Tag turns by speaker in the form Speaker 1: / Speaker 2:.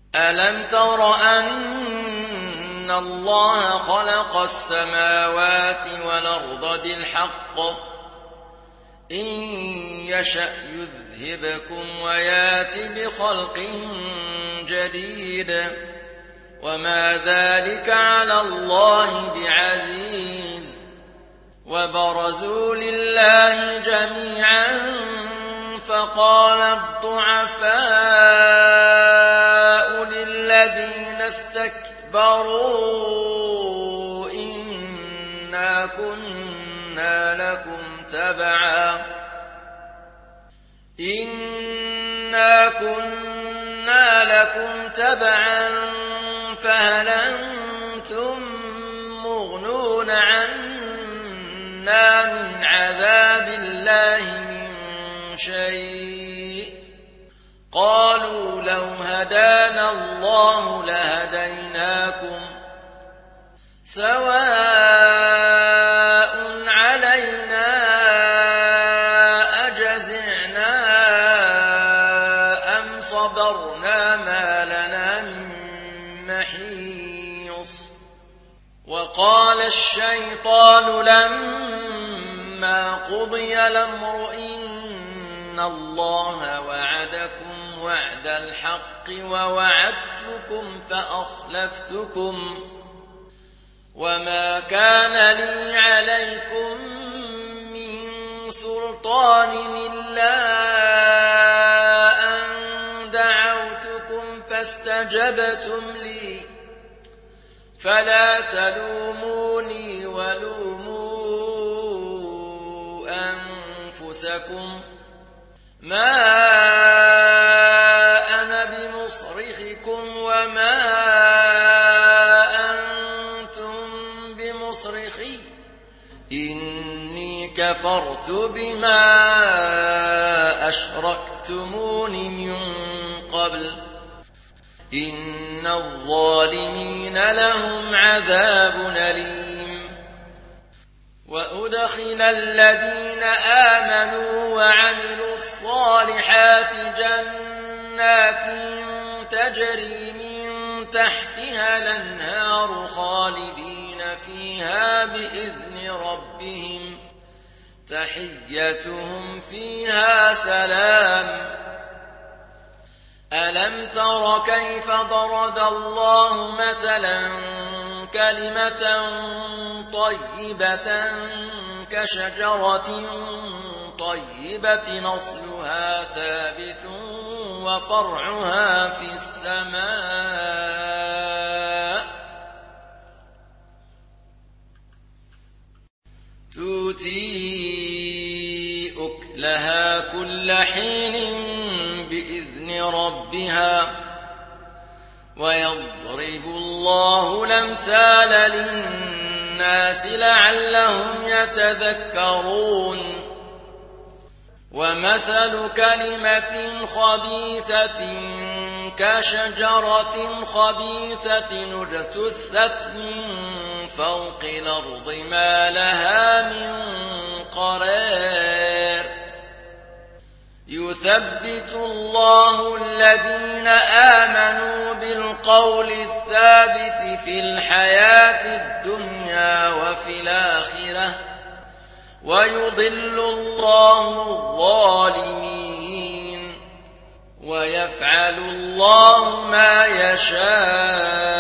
Speaker 1: ألم تر أن الله خلق السماوات والأرض بالحق إن يشأ يذهبكم ويات بخلق جديد وما ذلك على الله بعزيز وبرزوا لله جميعا فقال الضعفاء للذين استكبروا إنا كنا لكم تبعا فهل أنتم مغنون عنا من عذاب الله من شيء قالوا لو هدانا الله لهديناكم سواء علينا أجزعنا أم صبرنا ما لنا من محيص وقال الشيطان لما قضي الأمر إن الله وعدكم وعد الحق ووعدتكم فأخلفتكم وما كان لي عليكم من سلطان إلا أن دعوتكم فاستجبتم لي فلا تلوموني ولوموا أنفسكم ما أنا بمصرخكم وما أنتم بمصرخي إني كفرت بما أشركتمون من قبل إن الظالمين لهم عذاب أليم وأدخل الذين آمنوا وعملوا الصالحات جنات تجري من تحتها الأنهار خالدين فيها بإذن ربهم تحيتهم فيها سلام ألم تر كيف ضرب الله مثلا كلمة طيبة كشجرة طيبة أصلها ثابت وفرعها في السماء تؤتي أكلها كل حين بإذن ربها ويضرب الله الأمثال للناس لعلهم يتذكرون ومثل كلمة خبيثة كشجرة خبيثة اجتثت من فوق الأرض ما لها من قرار يثبت الله الذين آمنوا بالقول الثابت في الحياة الدنيا وفي الآخرة ويضل الله الظالمين ويفعل الله ما يشاء